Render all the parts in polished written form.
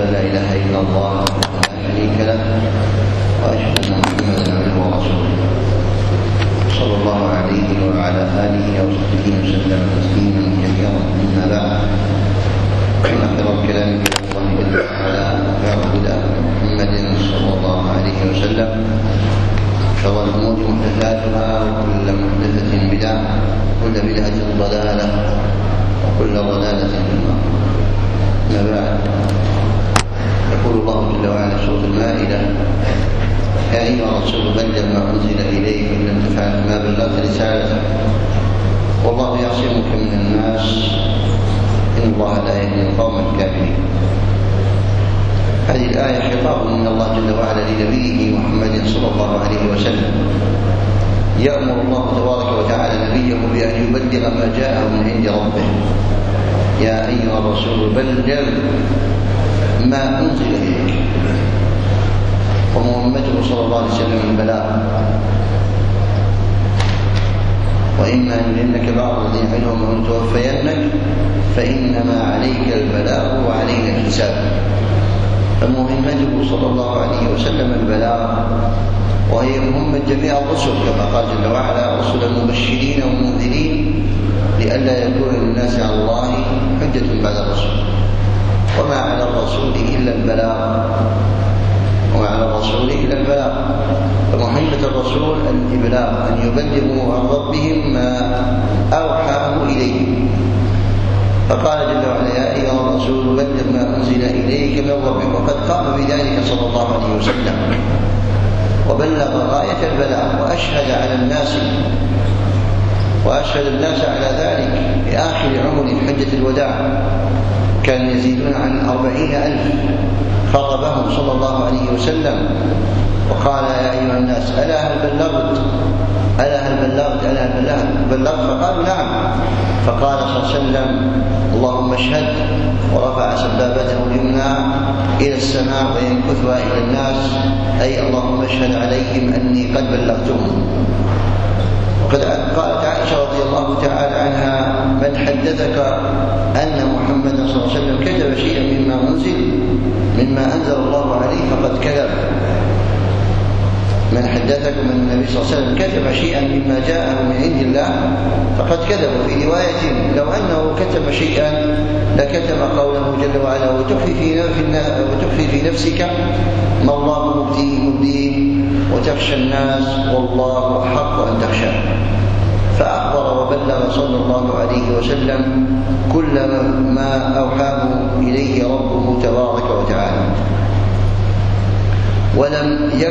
أن لا إله إلا الله وحده لا شريك له وأشهد أن محمدا عبده ورسوله صلى الله عليه وعلى آله وصحبه وسلم تسليما كثيرا. أما بعد، فإن خير الكلام كلام الله جل وعلا وخير الهدى محمد صلى الله عليه وسلم. شر الأمور محدثاتها وكل محدثة بدعة وكل بدعة ضلالة وكل ضلالة في النار. أما بعد، يقول الله جل وعلا في سورة المائدة: يا أيها الرسول بلغ ما أنزل إليك وإن لم تفعل فما بلغت رسالته والله يعصمك من الناس إن الله لا يهدي القوم الكافرين. هذه الآية خطاب من الله جل وعلا لنبيه محمد صلى الله عليه وسلم، يأمر الله تبارك وتعالى نبيه بأن يبلغ ما جاءه من عند ربه. يا أيها الرسول بلغ ما أنزل إليك، ومهمته صلى الله عليه وسلم البلاغ، وإما أن ينك بعض الذين عنهم أن توفينك فإنما عليك البلاغ وعلينا الحساب. فمهمته صلى الله عليه وسلم البلاغ، وهي مهمة جميع الرسل كما قال جل وعلا: رسلا مبشرين ومنذرين لئلا يكون للناس على الله حجة بعد الرسل. وما على الرسول إلا البلاغ، فمهمة الرسول الإبلاغ، أن يبلغوا عن ربهم ما أوحاه إليهم. فقال جل وعلا: يا أيها الرسول بلغ ما أنزل إليك من ربك. وقد قام بذلك صلى الله عليه وسلم وبلغ غاية البلاغ، وأشهد الناس على ذلك في آخر عمر حجة الوداع، كان يزيدون عن 40,000. خاطبهم صلى الله عليه وسلم وقال: يا أيها الناس ألا هل بلغت؟ فقالوا: نعم. فقال صلى الله عليه وسلم: اللهم اشهد، ورفع سبابته اليمنى إلى السماء وينكثها إلى الناس، أي اللهم اشهد عليهم أني قد بلغتهم. وقد قالت عائشة رضي الله تعالى عنها: من حدثك أن محمدا صلى الله عليه وسلم كتب شيئا مما أنزل الله عليه فقد كذب. من حدثكم أن النبي صلى الله عليه وسلم كتب شيئا مما جاءه من عند الله فقد كذب. في رواية: لو أنه كتب شيئا لكتب قوله جل وعلا: وتخفي في نفسك ما الله مبديه وتخشى الناس والله أحق أن تخشى. فأخبر وبلغ صلى الله عليه وسلم كل ما أوحاه إليه ربه تبارك وتعالى، ولم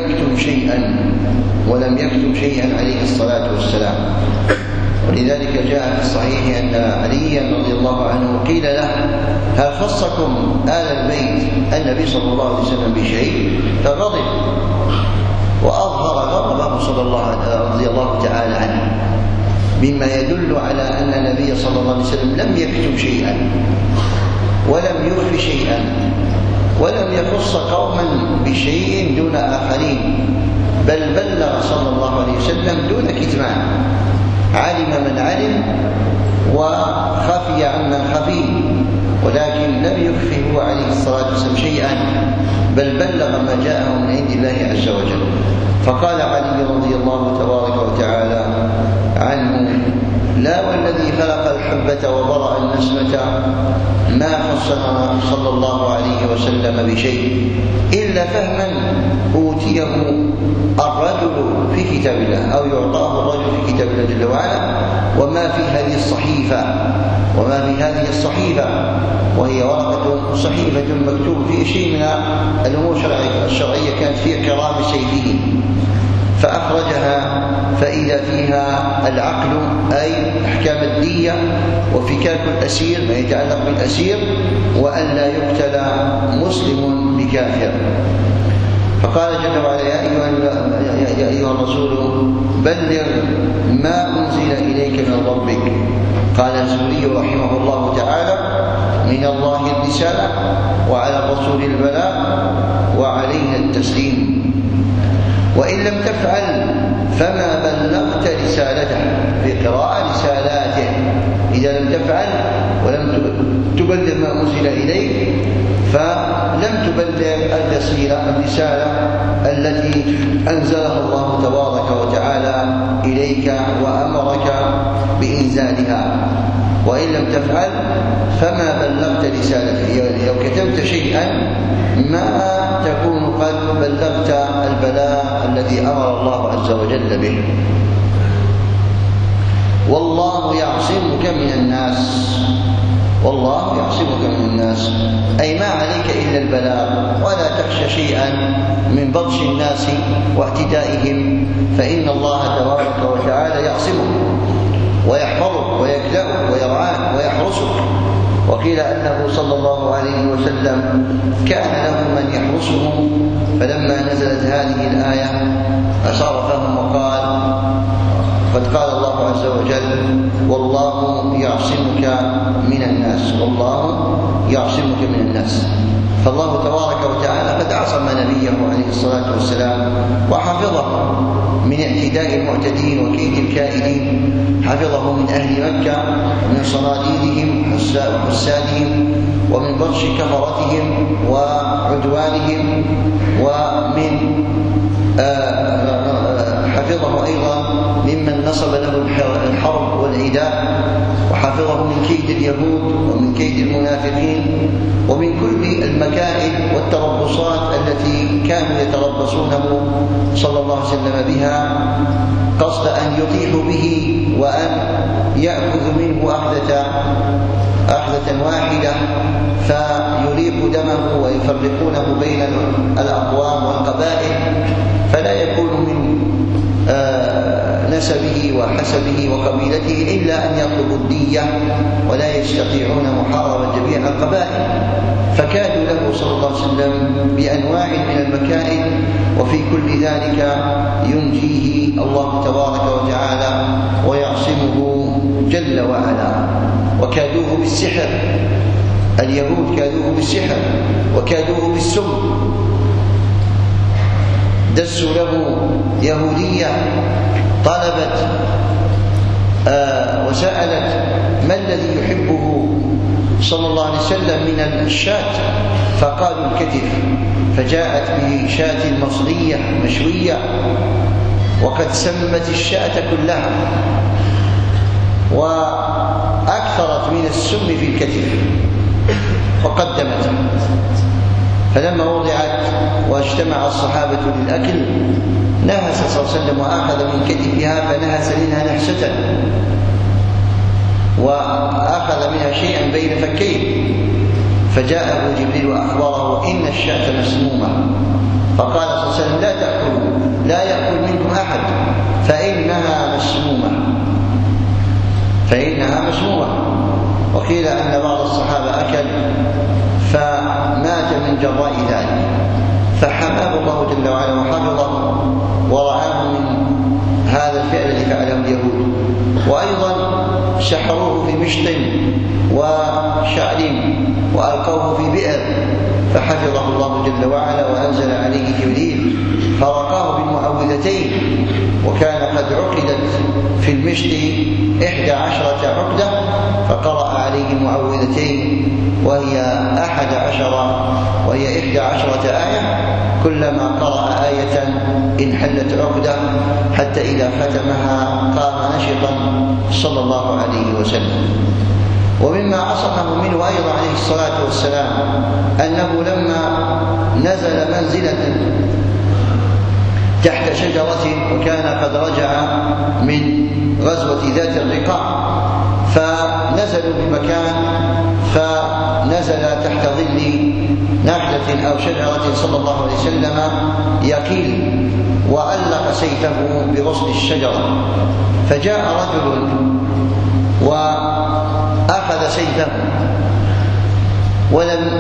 يكتم شيئا عليه الصلاة والسلام. ولذلك جاء في الصحيح أن عليا رضي الله عنه قيل له: هل خصكم آل البيت النبي صلى الله عليه وسلم بشيء؟ فغضب وأظهر غضبه رضي الله تعالى عنه، مما يدل على أن النبي صلى الله عليه وسلم لم يكتم شيئا ولم يخف شيئا ولم يخص قوما بشيء دون آخرين، بل بلغ صلى الله عليه وسلم دون كتمان. علم من علم وخفي عمن خفي، ولكن لم يخفه عليه الصلاة والسلام شيئا، بل بلغ ما جاءه من عند الله عز وجل. فقال علي رضي الله تبارك وتعالى عنه: لا والذي خلق الحبة وبرأ النسمة ما خصنا صلى الله عليه وسلم بشيء إلا فهما أوتيه الرجل في كتاب الله، أو يعطاه الرجل في كتاب الله جل وعلا، وما في هذه الصحيفة وهي ورقة صحيفة مكتوب فيه شيء من الأمور الشرعية كانت فيها كرام سيفه، فأخرجها فإذا فيها العقل أي أحكام الدية وفكاك الأسير ما يتعلق بالأسير، وأن لا يقتل مسلم بكافر. فقال جل وعلا: يا أيها الرسول بلغ ما أنزل إليك من ربك. قال الزهري رحمه الله تعالى: من الله الرسالة وعلى الرسول البلاغ وعلينا التسليم، وإن لم تفعل فما بلغت رسالته، في قراءة رسالاته. إذا لم تفعل ولم تبلغ ما أنزل إليك فلم الرسالة التي أنزلها الله تبارك وتعالى إليك وأمرك بإنزالها، وإن لم تفعل فما بلغت رسالته. لو كتمت شيئا ما تكون قد بلغت البلاغ الذي أمر الله عز وجل به. والله يعصمك من الناس، والله يعصمك من الناس، أي ما عليك إلا البلاغ، ولا تخشى شيئا من بطش الناس واعتدائهم، فإن الله تبارك وتعالى يعصمك ويحفظك ويكلأك ويرعاك ويحرسك. وقيل أنه صلى الله عليه وسلم كان له من يحرسه، فلما نزلت هذه الآية أصرفهم وقال: قد قال الله عز وجل: والله يعصمك من الناس، والله يعصمك من الناس. فالله تبارك وتعالى قد عصم نبيه عليه الصلاة والسلام وحفظه من اعتداء المعتدين وكيد الكائدين، حفظه من أهل مكة ومن صناديدهم وحسادهم ومن بطش كفرتهم وعدوانهم، ومن حفظه أيضا ممن نصب له الحرب والعداء، وحفظه من كيد اليهود ومن كيد المنافقين ومن كل المكائد والتربصات التي كانوا يتربصونه صلى الله عليه وسلم بها، قصد أن يطيحوا به وأن يأخذ منه أخذة واحدة فيريق دمه ويفرقونه بين الأقوام والقبائل، فلا يكون من نسبه وحسبه وقبيلته إلا أن يطلبوا الدية، ولا يستطيعون محاربة جميع القبائل. فكادوا له صلى الله عليه وسلم بأنواع من المكائد، وفي كل ذلك ينجيه الله تبارك وتعالى ويعصمه جل وعلا. وكادوه بالسحر، اليهود كادوه بالسحر وكادوه بالسم، دسوا له يهودية طلبت وسألت ما الذي يحبه صلى الله عليه وسلم من الشاة، فقالوا الكتف، فجاءت بشاة مصرية مشوية وقد سمت الشاة كلها وأكثرت من السم في الكتف وقدمته. فلما وضعت واجتمع الصحابة للأكل نهس صلى الله عليه وسلم وأخذ من كتفها فنهس منها نهسة وأخذ منها شيئا بين فكيه، فجاءه جبريل وأخبره إن الشاة مسمومة، فقال صلى الله عليه وسلم لا تأكلوا، لا يأكل منكم أحد فإنها مسمومة، فإنها مسمومة. وقيل أن بعض الصحابة أكل فمات من جراء ذلك، فحماه الله جل وعلا وحفظه ورعاه من هذا الفعل الذي فعله اليهود. وأيضا سحروه في مشط وشعر وألقوه في بئر، فحفظه الله جل وعلا وأنزل عليه جبريل فرقاه بالمعوذتين، وكان قد عقدت في المشط 11 عقدة، فقرأ عليه المعوذتين وهي 11 آية، كلما قرأ آية انحلت عقدة، حتى إذا ختمها قام نشطا صلى الله عليه وسلم. ومما عصمه منه أيضا عليه الصلاة والسلام أنه لما نزل منزلة تحت شجرة، وكان قد رجع من غزوة ذات الرقاع، فنزلوا بمكان، فنزل تحت ظل نخلة أو شجرة صلى الله عليه وسلم يقيل، وألق سيفه بغصن الشجرة، فجاء رجل وأخذ سيفه ولم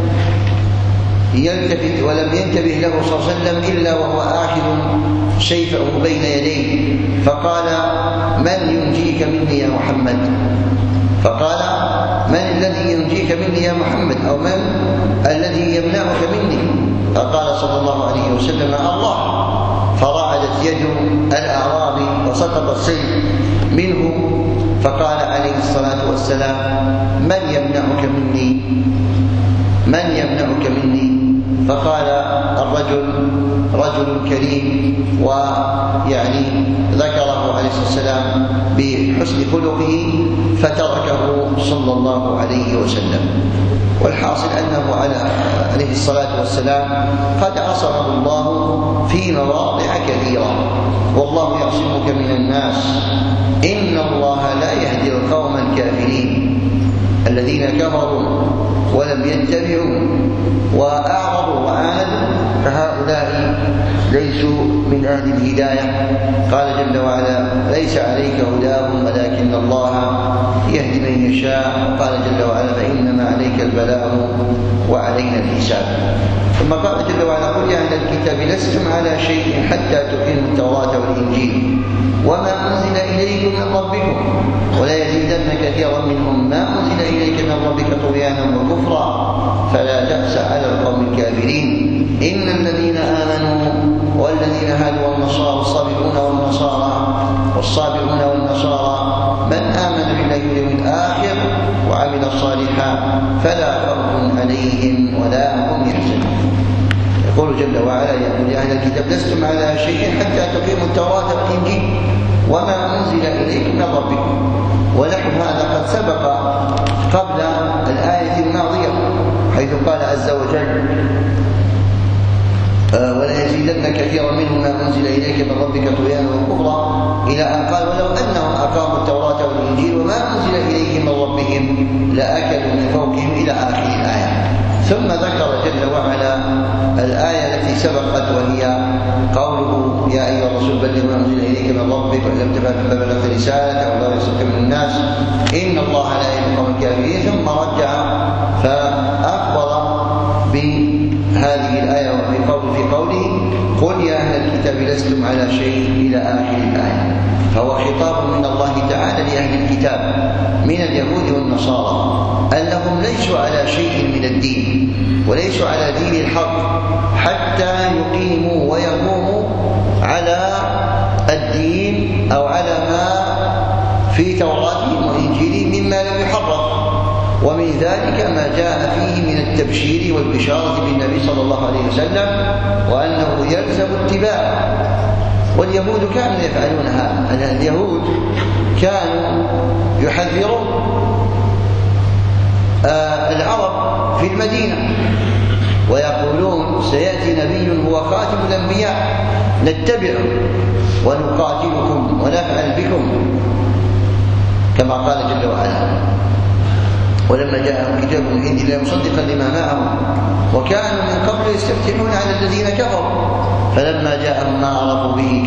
يلتفت ولم ينتبه له صلى الله عليه وسلم إلا وهو آخذ سيفه بين يديه، فقال من ينجيك مني يا محمد؟ فقال من الذي ينجيك مني يا محمد، أو من الذي يمنعك مني؟ فقال صلى الله عليه وسلم الله، فرعدت يد الأعرابي وسقط السيف منه، فقال عليه الصلاة والسلام من يمنعك مني؟ من يمنعك مني؟ فقال الرجل رجل كريم، ويعني ذكره عليه الصلاة والسلام بحسن خلقه فتركه صلى الله عليه وسلم. والحاصل أنه عليه الصلاة والسلام قد عصمه الله في مواضع كثيرة، والله يعصمك من الناس، إن الله لا يهدي القوم الكافرين الذين كفروا ولم يتبعوا وأعرضوا وعاندوا فهؤلاء ليسوا من أهل الهداية. قال جل وعلا: ليس عليك هداهم ولكن الله يهدي من يشاء. قال جل وعلا: فإنما عليك البلاغ وعلينا الحساب. ثم قال جل وعلا: قل يا أهل الكتاب لستم على شيء حتى تقيموا التوراة والإنجيل وما أنزل إليكم من ربكم ولا يزيدن كثيرا منهم ما أنزل إليك من ربك طغيانا وكفرا فلا تأس على القوم الكافرين. إن الذين آمنوا والذين هادوا والنصارى والصابئون والنصارى من آمن بالله واليوم الآخر وعمل صالحا فلا خوف عليهم ولا هم يحزنون. يقول جل وعلا: يا أهل الكتاب لستم على شيء حتى تقيموا التوراة والإنجيل وما أنزل إليكم من ربكم. ونحو هذا قد سبق قبل الآية الماضية حيث قال عز وجل: ولا يزيدن كثيرا منهم ما أنزل إليك من ربك طغيانا وكفرا، إلى أن قال: ولو أنهم أقاموا التوراة والإنجيل وما أنزل إليهم من ربهم لأكلوا من فوقهم إلى آخر الآية. ثم ذكر جل وعلا الآية التي سبقت وهي قوله: يا أيها الرسول بلغ ما أنزل إليك من ربك وإن لم تفعل فما بلغت رسالته والله يعصمك من الناس إن الله لا يهدي القوم الكافرين. ثم رجع فأخبر بهذه الآية في قوله: قل يا أهل الكتاب لستم على شيء إلى آخر الآية. فهو خطاب من الله تعالى لأهل الكتاب من اليهود والنصارى أنهم ليسوا على شيء من الدين وليسوا على دين الحق حتى يقيموا ويقوموا على الدين أو على ما في توراتهم وإنجيلهم مما لم يحرف، ومن ذلك ما جاء فيه من التبشير والبشارة بالنبي صلى الله عليه وسلم وأنه يلزم اتباعه. واليهود كانوا يفعلون هذا. اليهود كانوا يحذرون العرب في المدينة ويقولون: سيأتي نبي هو خاتم الأنبياء نتبعه ونقاتلكم ونفعل بكم، كما قال جل وعلا: ولما جاءهم كتاب من عند الله مصدقا لما معهم وكانوا من قبل يستفتحون على الذين كفروا فلما جاءهم ما عرفوا به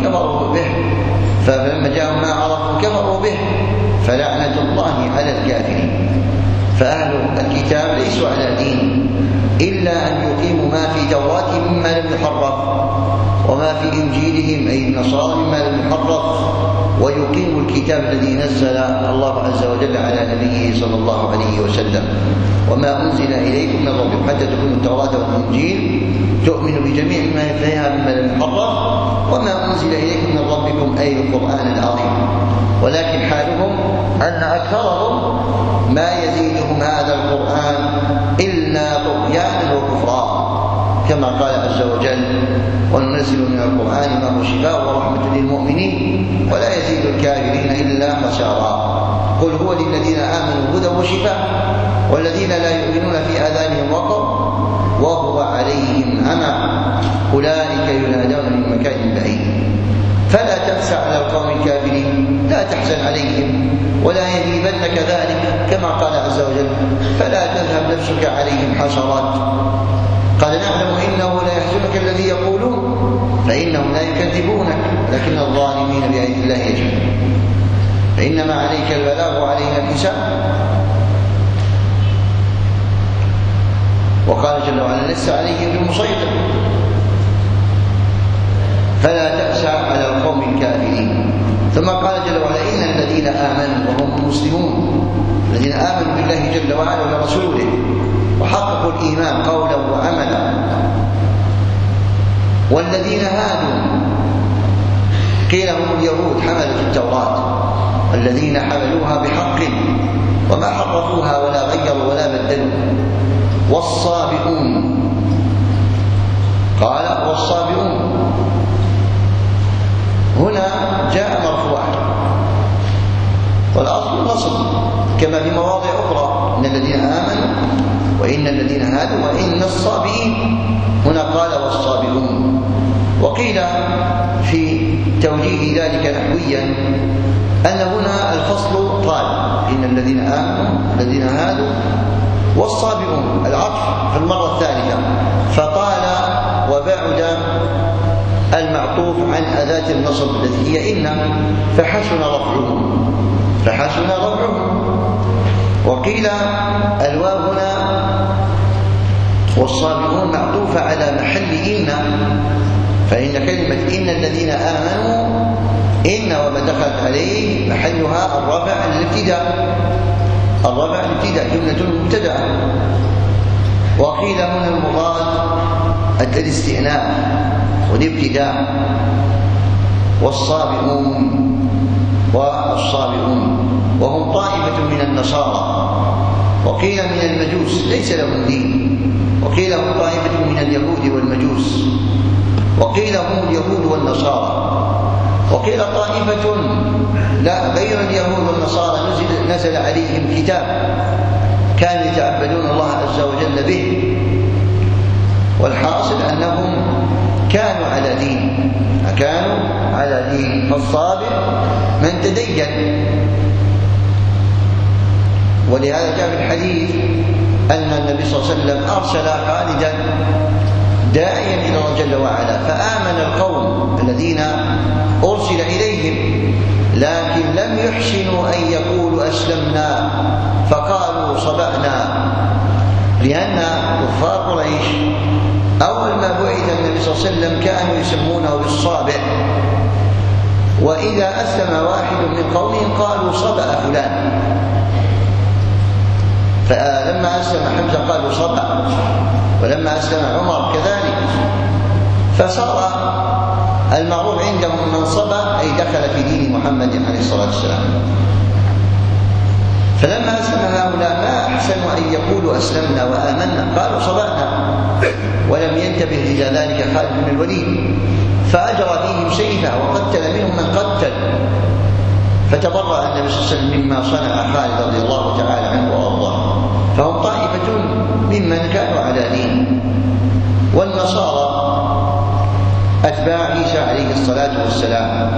كفروا به فلعنة الله على الكافرين. فأهل الكتاب ليسوا على دين إلا أن يقيموا ما في توراتهم مما لم يحرف وما في إنجيلهم أي النصارى مما لم يحرف، ويقيموا الكتاب الذي نزل الله عز وجل على نبيه صلى الله عليه وسلم. وما أنزل إليكم من ربكم حتى تكونوا التوراة والإنجيل تؤمنوا بجميع ما فيها مما لم يحرف وما أنزل إليكم من ربكم أي القرآن العظيم. ولكن حالهم أن أكثرهم ما يزيدهم هذا القرآن إلا طغيانا وكفرا، كما قال عز وجل: وننزل من القرآن ما هو شفاء ورحمة للمؤمنين ولا يزيد الكافرين إلا خسارا. قل هو للذين آمنوا هدى وشفاء والذين لا يؤمنون في آذانهم وقر وهو عليهم عمى أولئك ينادون من مكان بعيد. فلا تأس على القوم الكافرين، لا تحزن عليهم ولا يهيبنك ذلك، كما قال عز وجل: فلا تذهب نفسك عليهم حسرات. قال: نعلم إنه لا يحزنك الذي يقولون فإنهم لا يكذبونك لكن الظالمين بآيات الله يجحدون. فإنما عليك البلاغ وعلينا الحساب. وقال جل وعلا: لست عليهم بمسيطر. فلا تأس على القوم الكافرين. ثم قال جل وعلا: إن الذين آمنوا وهم المسلمون الذين آمنوا بالله جل وعلا ورسوله وحققوا الإيمان قولا وعملا، والذين هادوا قيل هم اليهود حملوا التوراة الذين حملوها بحق وما حرفوها ولا غيروا ولا بدلوا، والصابئون كما في مواضع أخرى: إن الذين آمنوا وإن الذين هادوا وإن الصابئين. هنا قال والصابئون. وقيل في توجيه ذلك نحويا أن هنا الفصل طال: إن الذين آمنوا الذين هادوا والصابئون، العطف في المرة الثالثة، فطال وبعد المعطوف عن أداة النصب التي هي إن، فحسن رفعهم. وقيل الواو هنا والصابئون معطوفة على محل إن، فإن كلمة إن الذين آمنوا إن وما دخلت عليه محلها الرفع الابتداء جملة مبتدأ. وقيل هنا المراد الاستئناف والابتداء. والصابئون وهم طائفة من النصارى، وقيل من المجوس ليس لهم دين، وقيل هم طائفة من اليهود والمجوس، وقيل هم اليهود والنصارى، وقيل طائفة لا غير اليهود والنصارى نزل عليهم كتاب كانوا يتعبدون الله عز وجل به. والحاصل أنهم كانوا على دين، فالصابر من تدين. ولهذا جاء في الحديث أن النبي صلى الله عليه وسلم أرسل خالدا داعيا إلى الله جل وعلا، فآمن القوم الذين أرسل إليهم، لكن لم يحسنوا أن يقولوا أسلمنا، فقالوا صبأنا، لأن كفار قريش أول ما بعث النبي صلى الله عليه وسلم كانوا يسمونه بالصابئ، وإذا أسلم واحد من قومهم قالوا صبأ فلان، فلما أسلم حمزة قالوا صبأ، ولما أسلم عمر كذلك، فصار المعروف عندهم من صبأ أي دخل في دين محمد عليه الصلاة والسلام. فلما أسلم هؤلاء ما أحسنوا أن يقولوا أسلمنا وآمنا، قالوا صبأنا، ولم ينتبه إلى ذلك خالد بن الوليد، فأجرى فيهم سيفه وقتل منهم من قتل، فتبرأ النبي صلى الله عليه وسلم مما صنع خالد رضي الله تعالى عنه وأرضاه. فهم طائفة ممن كانوا على دين. والنصارى أتباع عيسى عليه الصلاة والسلام،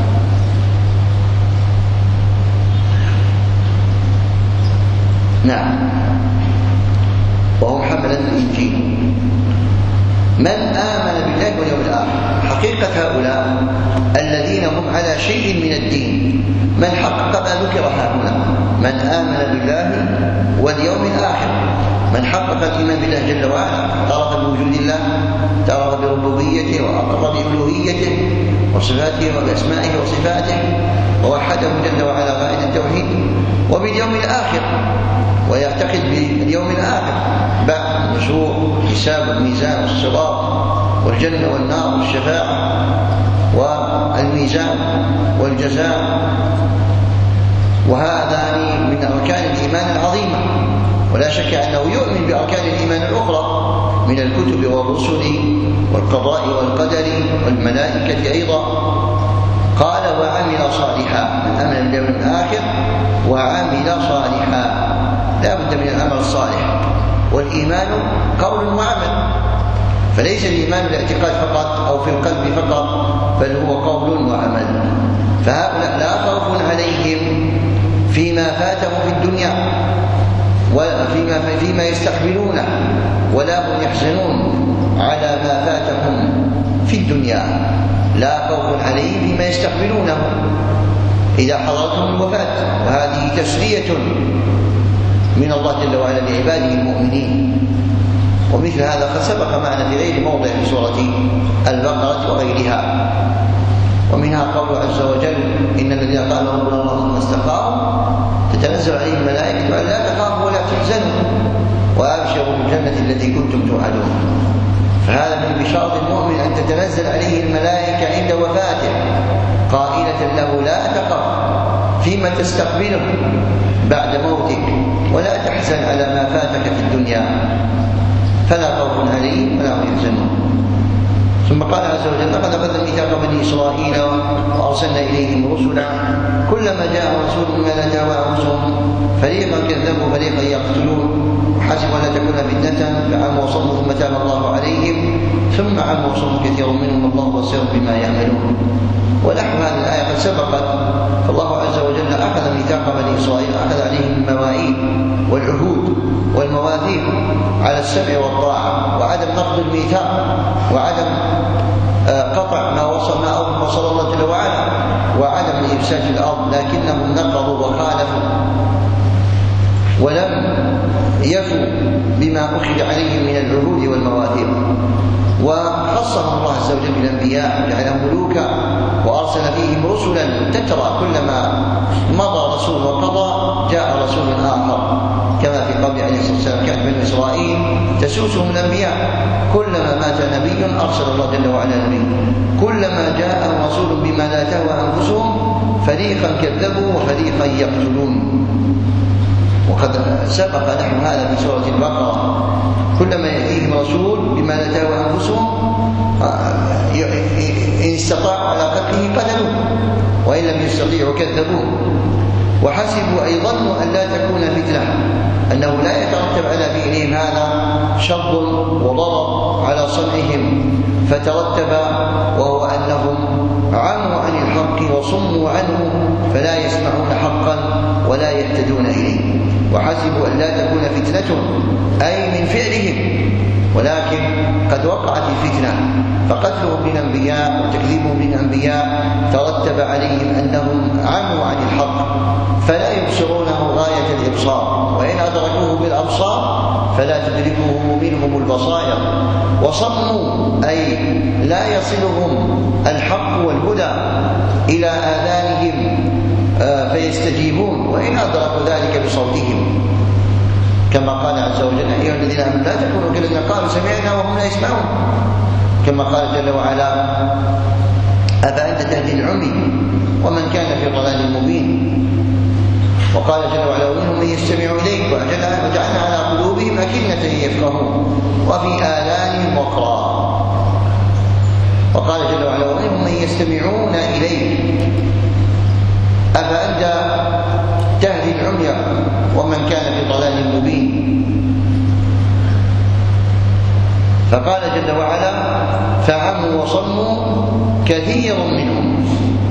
نعم، وهم حملة الإنجيل. من آمن بالله واليوم الآخر، حقيقة هؤلاء الذين هم على شيء من الدين، من حقق ما ذكر هنا، من آمن بالله واليوم الآخر، من حقق الإيمان بالله جل وعلا، اعترف بوجود الله، اعترف بربوبيته وأقر بألوهيته وصفاته وبأسمائه وصفاته، ووحده جل وعلا قائد التوحيد، وباليوم الآخر، ويعتقد باليوم الآخر بعد النشور، حساب الميزان والصراط والجنة والنار والشفاعة والميزان والجزاء. وهذان من أركان الإيمان العظيمة، ولا شك أنه يؤمن بأركان الإيمان الأخرى من الكتب والرسل والقضاء والقدر والملائكة أيضا. قال وعمل صالحا، من آمن باليوم الآخر وعمل صالحا، لا بد من العمل الصالح، والإيمان قول وعمل، فليس الإيمان الاعتقاد فقط أو في القلب فقط، بل هو قول وعمل. فهؤلاء لا خوف عليهم فيما فاتهم في الدنيا فيما يستقبلونه، ولا هم يحزنون على ما فاتهم في الدنيا، لا خوف عليهم فيما يستقبلونه إذا حضرتهم الوفاة. وهذه تسلية من الله جل وعلا لعباده المؤمنين. ومثل هذا قد سبق معنا في غير موضع في سورة البقرة وغيرها. ومنها قوله عز وجل إن الذين قالوا ربنا الله ثم استقاموا تتنزل عليهم الملائكة ألا تخافوا ولا تحزنوا وأبشروا بالجنة التي كنتم توعدون. فهذا من بشارة المؤمن أن تتنزل عليه الملائكة عند وفاته قائلة له لا تخف فيما تستقبله بعد موتك، ولا تحزن على ما فاتك في الدنيا، فلا خوف عليهم ولا هم يحزنون. ثم قال عز وجل: لقد أخذنا ميثاق بني إسرائيل وأرسلنا إليهم رسلا كلما جاء رسول بما لا تهوى أنفسهم فريقا كذبوا فريقا يقتلون وحسبوا أن لا تكون فتنة فعموا وصموا ثم تاب الله عليهم ثم عموا وصموا كثير منهم والله بصير بما يعملون. ونحو هذه الآية قد سبقت، فالله عز وجل أخذ ميثاق بني إسرائيل، أخذ عليهم المواعيد والعهود والمواثيق على السمع والطاعة وعدم نقض الميثاق وعدم قطع ما وصل الله جل وعلا وعدم إفساد الأرض، لكنهم نقضوا وخالفوا ولم يفوا بما أخذ عليهم من العهود والمواثيق. وخصهم الله عز وجل بالأنبياء وجعلهم ملوكا وأرسل فيهم رسلا تترى كلما مضى رسول وقضى جاء رسول آخر، كما في قول عليه الصلاة والسلام: كانت بنو إسرائيل تسوسهم الأنبياء كلما مات نبي أرسل الله جل وعلا نبي، كلما جاء رسول بما لا تهوى أنفسهم فريقا كذبوا وفريقا يقتلون. وقد سبق نحو هذا في سورة البقرة: كلما يأتيهم رسول بما لا تهوى أنفسهم إن استطاعوا على قتله قتلوه وإن لم يستطيعوا كذبوه. وحسبوا أي ظنوا أن لا تكون فتنة، أنه لا يترتب على فعلهم هذا شر وضرر على صنعهم، فترتب وهو أنهم عموا عن الحق وصموا عنه فلا يسمعون حقا ولا يهتدون إليه. وحسبوا أن لا تكون فتنة أي من فعلهم، ولكن قد وقعت الفتنة، فقتلهم للأنبياء وتكذيبهم للأنبياء ترتب عليهم أنهم عموا عن الحق فلا يبصرونه غاية الإبصار، وإن أدركوه بالأبصار فلا تدركه منهم البصائر. وصموا أي لا يصلهم الحق والهدى إلى آذانهم فيستجيبون وإن أدركوا ذلك بصوتهم، كما قال عز وجل: أيها الذين آمنوا لا تكونوا كالذين قالوا سمعنا وهم لا يسمعون، كما قال جل وعلا: أفأنت تهدي العمي ومن كان في ضلال مبين. وقال جل وعلا: ومنهم من يستمع إليك وجعلنا على قلوبهم أكنة يفقهون وفي آذانهم وقرا. وقال جل وعلا: ومنهم من يستمعون إليك أفأنت تهدي العمي ومن كان في ضلال مبين. فقال جل وعلا: فعموا وصموا كثير منهم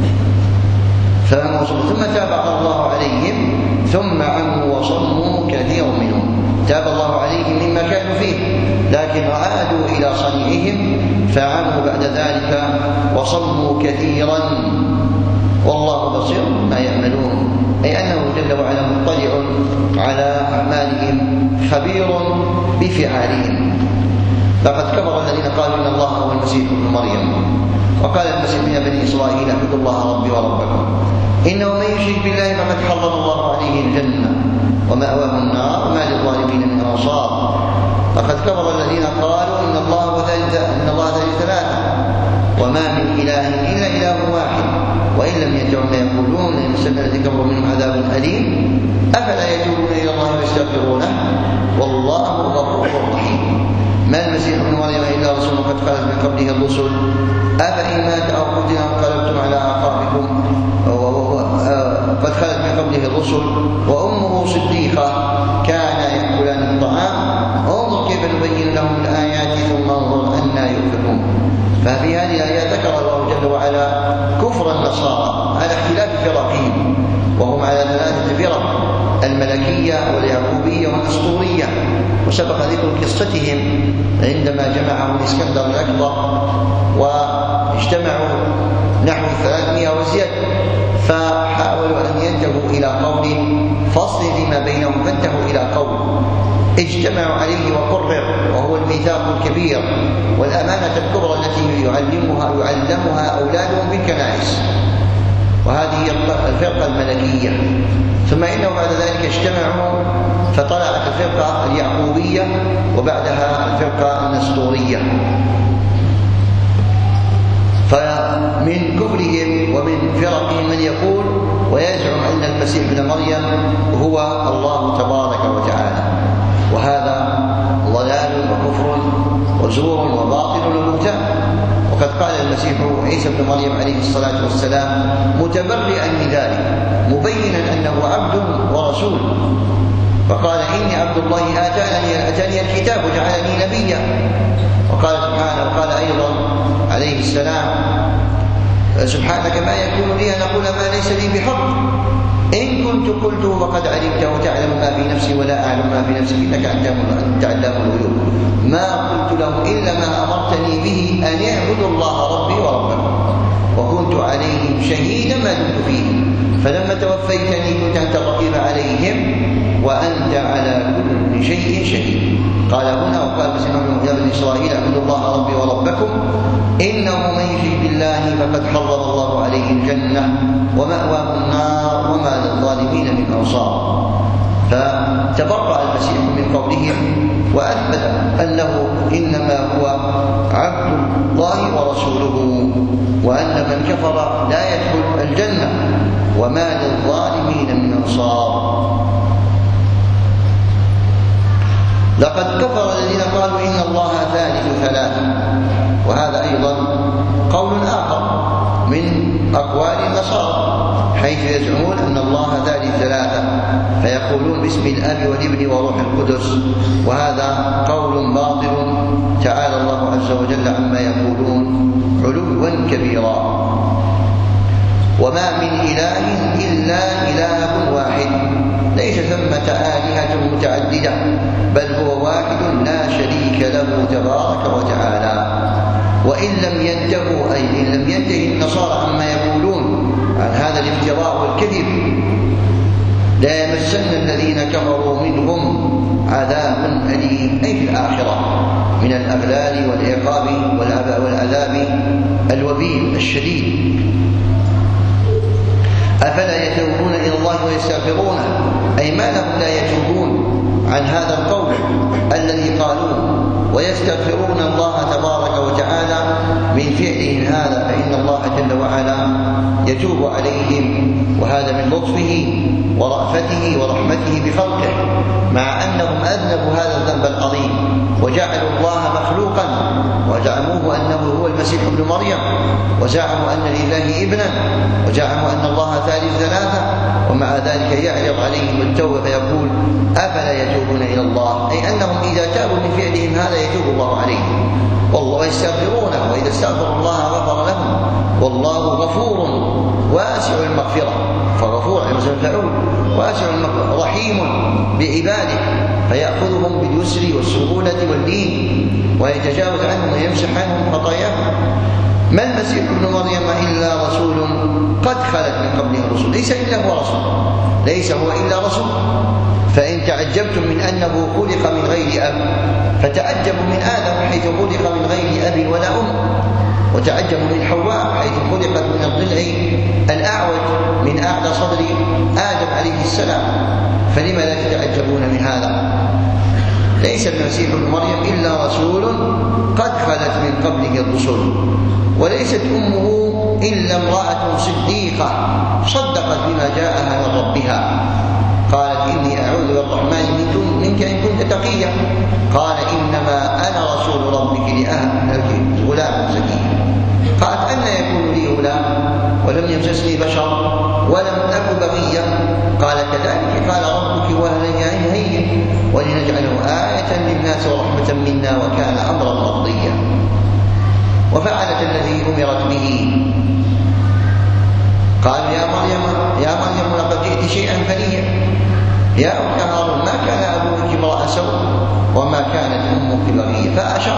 فعموا وصموا ثم تاب الله عليهم ثم عموا وصموا كثير منهم. تاب الله عليهم مما كانوا فيه لكن عادوا إلى صنيعهم فعموا بعد ذلك وصموا كثيرا والله بصير ما يعملون، أي أنه جل وعلا مطلع على أعمالهم خبير بفعالهم. لقد كفر الذين قالوا إن الله هو المسيح ابن مريم، وقال المسيح يا بني إسرائيل اعبدوا الله ربي وربكم إنه من يشرك بالله فقد حرم الله عليه الجنة ومأواه النار وما للظالمين من أنصار. لقد كفر الذين قالوا إن الله ثالث ثلاثة وما من إله إلا إله واحد وإن لم ينتهوا ما يقولون ليمسن الذين كفروا منهم عذاب أليم أفلا يتوبون إلى الله ويستغفرونه والله غفور رحيم. ما المسيح ابن مريم إلا رسول قد خلت من قبله الرسل أفإن مات أو قتل انقلبتم على أعقابكم قد خلت من قبله الرسل وأمه صديقة كانا يأكلان الطعام انظر كيف نبين لهم الآيات ثم انظر أنى يؤفكون. ففي هذه الآيات ذكر الله جل وعلا كفر النصارى على اختلاف فرقهم، وهم على 3 فرق: الملكية واليعقوبية والنسطورية. وسبق ذكر قصتهم عندما جمعهم الإسكندر الأكبر واجتمعوا نحو 300 وزيادة، فحاولوا أن ينتهوا إلى قول فصل فيما بينهم فانتهوا إلى قول اجتمعوا عليه وقرر، وهو الميثاق الكبير والأمانة الكبرى التي يعلمها أولادهم بالكنائس، وهذه هي الفرقة الملكية. ثم إنه بعد ذلك اجتمعوا فطلعت الفرقة اليعقوبية وبعدها الفرقة النسطورية. فمن كفرهم ومن فرقهم من يقول ويزعم أن المسيح ابن مريم هو الله تبارك وتعالى، وهذا ضلال وكفر وزور وباطل وبهتان. وقد قال المسيح عيسى ابن مريم عليه الصلاة والسلام متبرئا من ذلك مبينا أنه عبد ورسول، فقال إني عبد الله آتاني الكتاب وجعلني نبيا. وقال سبحانه وقال أيضا عليه السلام سبحانك ما يكون لي أن أقول ما ليس لي بحق إن كنت قلته فقد علمته وتعلم ما في نفسي ولا أعلم ما في نفسك إنك أنت علام الغيوب. ما قلت له إلا ما أمرتني به أن اعبدوا الله ربي وربكم وكنت عليهم شهيدا ما دمت فيهم فلما توفيتني كنت أنت الرقيب عليهم وأنت على كل شيء شهيد. قال هنا وقال يا بني إسرائيل اعبدوا الله ربي وربكم إنه من يشرك بالله فقد حرم الله عليه الجنة ومأواه النار وما للظالمين من أنصار. فتبرأ المسيح من قولهم وأثبت أنه إنما هو عبد الله ورسوله وأن من كفر لا يدخل الجنة وما للظالمين من أنصار. لقد كفر الذين قالوا إن الله ثالث ثلاثة، وهذا أيضا قول آخر من أقوال النصارى حيث يزعمون أن الله ثالث ثلاثة فيقولون باسم الأب والابن وروح القدس، وهذا قول باطل تعالى الله عز وجل عما يقولون علوا كبيرا. وما من إله إلا إله واحد ليس ثمة آلهة متعددة بل هو واحد لا شريك له تبارك وتعالى. وإن لم ينتهوا أي إن لم ينتهي النصارى عما يقولون عن هذا الافتراء والكذب لا يمسن الذين كفروا منهم عذاب أليم أي في الآخرة من الأغلال والعقاب والعذاب الوبيل الشديد. أفلا يتوبون إلى الله ويستغفرونه أي ما لهم لا يتوبون عن هذا القول الذي قالوه ويستغفرون الله تبارك وتعالى من فعلهم هذا فإن الله جل وعلا يتوب عليهم، وهذا من لطفه ورأفته ورحمته بخلقه مع أنهم أذنبوا هذا الذنب العظيم وجعلوا الله مخلوقا وزعموه أنه هو المسيح ابن مريم وزعموا أن لله ابنا وزعموا أن الله ثالث ثلاثة، ومع ذلك يعرض عليهم التوبة فيقول أفلا يتوبون إلى الله أي أنهم إذا تابوا من فعلهم هذا يتوب الله عليهم والله يستغفرونه وإذا استغفروا الله غفر لهم والله غفور واسع المغفرة. فغفور على وزن فعول واسع المغفرة رحيم بعباده فيأخذهم باليسر والسهولة واللين ويتجاوز عنهم ويمسح عنهم خطاياهم. ما المسيح ابن مريم إلا رسول قد خلت من قبله الرسل ليس إلا هو رسول ليس هو إلا رسول. فإن تعجبتم من أنه خلق من غير أب فتعجبوا من آدم حيث خلق من غير أب ولا أم، وتعجبوا من حواء حيث خلقت من الضلع الأعوج من أعلى صدر آدم عليه السلام، فلما لا تتعجبون من هذا؟ ليس المسيح ابن مريم إلا رسول قد خلت من قبله الرسل، وليست أمه إلا امرأة صديقة صدقت بما جاءها من ربها قالت إني أعوذ بالرحمن منك إن كنت تقيا قال إنما أنا رسول ربك لأهلك غلام زكي. قالت أن يكون لي غلام ولم يمسسني بشر ولم أك بغيا قال كذلك قال ربك وهلا هين ولنجعله آية للناس ورحمة منا وكان أمرا مرضيا. وفعلت الذي أمرت به قال يا مريم لقد جئت شيئا فريا يا أخت هارون ما كان أبوك امرأ سوء وما كانت أمك بغيا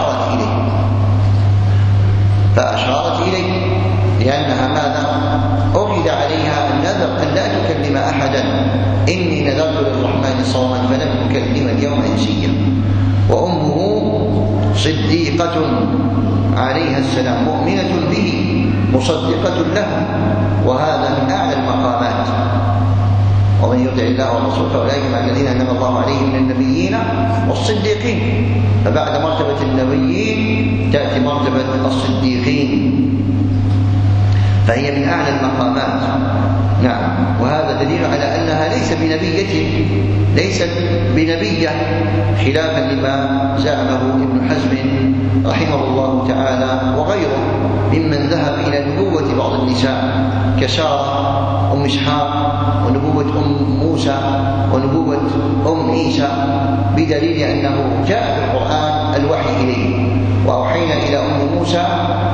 فأشارت إليه لأنها ماذا أخذ عليها النذر أن لا تكلم أحدا إني نذرت للرحمن صوما فلن أكلم اليوم إنسيا. وأمه صديقة عليها السلام مؤمنة به مصدقة له، وهذا من أعلى المقامات. ومن يطع الله والرسول فأولئك مع الذين أنعم الله عليهم من النبيين والصديقين، فبعد مرتبة النبيين تأتي مرتبة الصديقين فهي من أعلى المقامات. نعم، وهذا دليل على أنها أنها ليست بنبية خلافا لما زعمه ابن حزم رحمه الله تعالى وغيره ممن ذهب إلى نبوة بعض النساء كسارة أم إسحاق ونبوة أم موسى ونبوة أم عيسى، بدليل أنه جاء في القرآن الوحي إليه، وأوحينا إلى أم موسى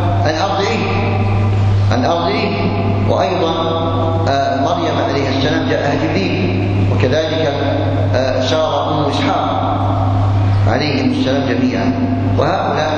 أن أرضعيه، وأيضا مريم عليه السلام جاءها جبريل، وكذلك سارة أم إسحاق عليهم السلام جميعا. وهؤلاء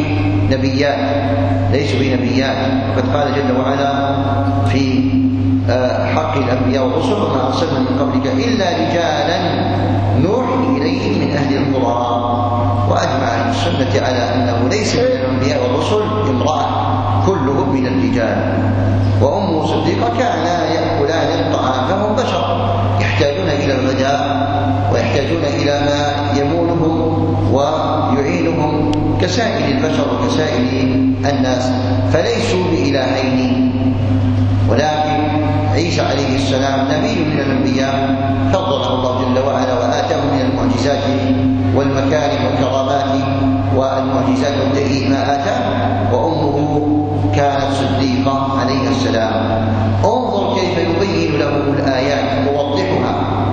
ليسوا بنبيات، وقد قال جل وعلا في حق الأنبياء والرسل: وما أرسلنا من قبلك إلا رجالا نوحي إليهم من أهل القرى. وأجمع أهل السنة على أنه ليس من الأنبياء والرسل امرأة، كلهم من الرجال. وأم صديقة كانا يأكلان الطعام، فهم بشر يحتاجون إلى الغذاء ويحتاجون إلى ما يمونهم ويعينهم كسائر البشر وكسائر الناس، فليسوا بإلهين. ولكن عيسى عليه السلام نبي من الأنبياء فضله الله جل وعلا وآتاه من المعجزات والمكارم والكرامات والمعجزات والدليل ما آتاه، وأمه كانت صديقة عليه السلام. انظر كيف يبين لهم الآيات نوضحها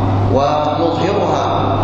ونظهرها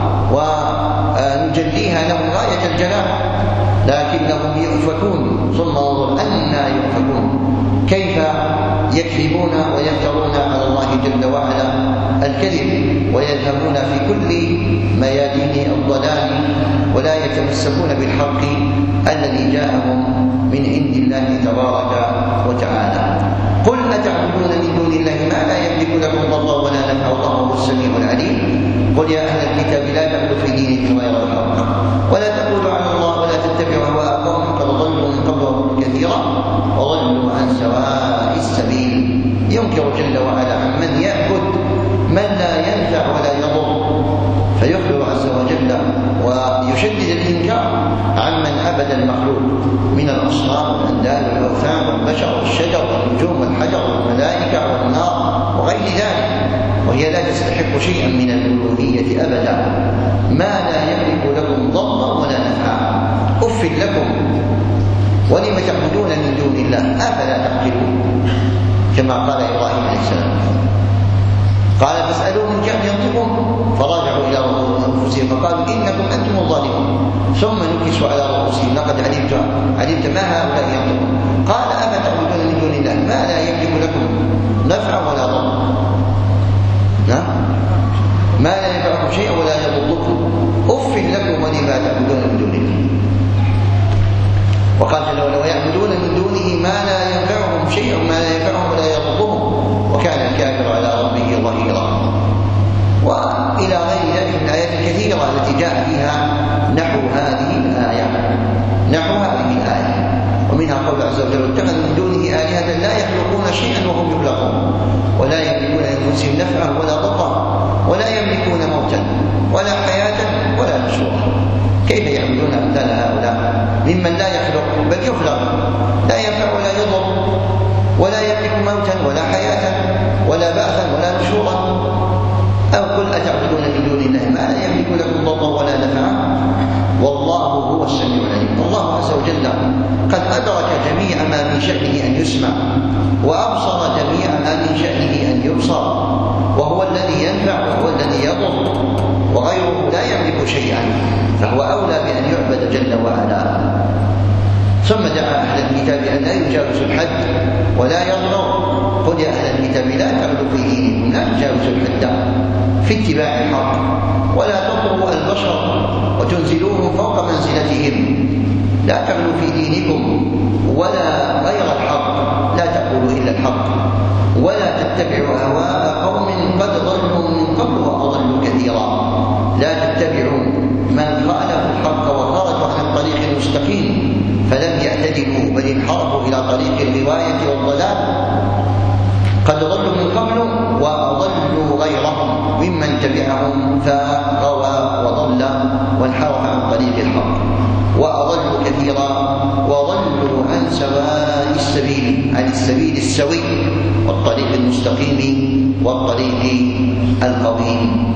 ونجليها لهم غاية الجلال، لكنهم يؤفكون. ثم انظر أنى يؤفكون، كيف يكذبون ويفترون على الله جل وعلا الكذب، ويذهبون في كل ميادين الضلال ولا يتمسكون بالحق الذي جاءهم من عند الله تبارك وتعالى. قل أتعبدون من دون الله ما لا يملك لكم ضرا ولا نفعا والله هو السميع العليم. قل يا أهل الكتاب لا تغلوا في دينكم غير الحق ولا تقولوا على الله ولا تتبعوا أهواء قوم قد ضلوا من قبل كثيرا وضلوا عن سواء السبيل. ينكر جل وعلا عمن يعبد من لا ينفع ولا يضر، فيخبر عز وجل ويشدد الإنكار عمن عبد المخلوق من الأصنام والأنداد والأوثان والبشر والشجر والنجوم والحجر والملائكة والنار وغير ذلك، وهي لا تستحق شيئا من الألوهية أبدا. ما لا يملك لكم ضرا ولا نفعا. أف لكم ولم تعبدون من دون الله أفلا تعقلون، كما قال إبراهيم عليه السلام. قال فاسألوهم كم ينطقون فراجعوا إلى أنفسهم فقالوا إنكم أنتم الظالمون، ثم نكسوا على رؤوسهم لقد علمت ما هؤلاء ينطقون. قال أفتعبدون من دون الله ما لا يملك لكم نفعا ولا ضرا، ما لا ينفعكم شيئا ولا يضركم، أف لكم ولما تعبدون من دون الله. وقال جل وعلا ويعبدون من دونه ما لا ينفعهم شيئا وما لا ينفعهم ولا يضرهم وكان الكافر على ربه ظهيرا. وإلى غير ذلك من الآيات الكثيرة التي جاء فيها نحو هذه الآية. ومنها قول عز وجل واتخذوا من دونه آلهة لا يخلقون شيئا وهم يخلقون ولا يملكون لأنفسهم نفعا ولا ضرا ولا يملكون موتا ولا حياة ولا نشورا. كيف يعبدون أمثال هؤلاء ممن لا يخلق بل يخلق، لا ينفع ولا يضر ولا يملك موتا ولا حياة ولا بعثا ولا نشورا. أو قل أتعبدون من دون الله ما لا يملك لكم ضرا ولا نفعا والله هو السميع العليم. الله عز وجل قد أدرك جميع ما من شأنه أن يسمع وأبصر جميع ما من شأنه أن يبصر، وهو الذي ينفع وهو الذي يضر، وغيره لا يملك شيئا، فهو أولى بأن يعبد جل وعلا. ثم دعا أهل الكتاب أن لا يجاوزوا الحد ولا يظلموا. قل يا أهل الكتاب لا تغلوا في دينكم، لا تجاوزوا الحد في اتباع الحق ولا تطغوا البشر وتنزلوهم فوق منزلتهم. لا تغلوا في دينكم ولا غير الحق، لا تقولوا إلا الحق ولا تتبعوا أهواء قوم قد ضلوا من قبل وأضلوا كثيرا. لا تتبعوا من خالفوا الحق وخرجوا عن الطريق المستقيم فلم يعتدلوا بل انحرفوا إلى طريق الغواية والضلال. قد ضلوا من قبل وأضلوا غيرهم ممن تبعهم فغوى وضل وانحرف عن طريق الحق وأضلوا كثيرا وضلوا عن سواء عن السبيل السوي والطريق المستقيم والطريق القويم.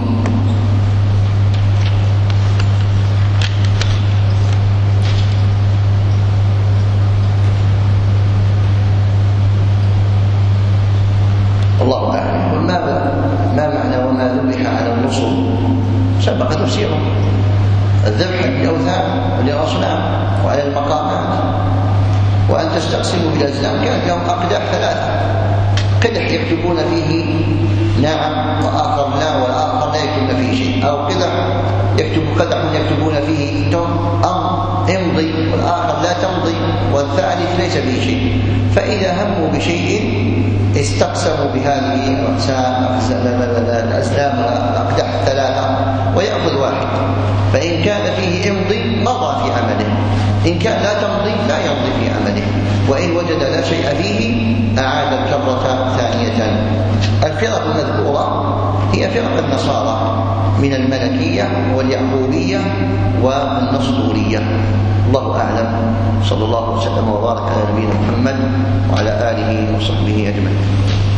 الله أعلم. ما معنى وما ذبح على النصب؟ سبق تفسيره. الذبح للأوثان وللأصنام وعلى المقامات، وأن تستقسموا بالأزلام. كان لهم أقداح 3: قدح يكتبون فيه نعم وآخر لا، والآخر لا يكتبون فيه شيء، أو قدح يكتبون فيه امضي والآخر لا تمضي، والثالث ليس به شيء. فإذا هموا بشيء استقسموا بهذه الأزلام والأقداح 3 ويأخذ واحد، فإن كان فيه امضي مضى في عمله، إن كان لا تمضي لا يمضي في عمله، وإن وجد لا شيء فيه أعاد الكرة ثانية. الفرق المذكورة هي فرق النصارى من الملكية واليعقوبية والنسطورية. الله أعلم. صلى الله وسلم وبارك على نبينا محمد وعلى آله وصحبه أجمعين.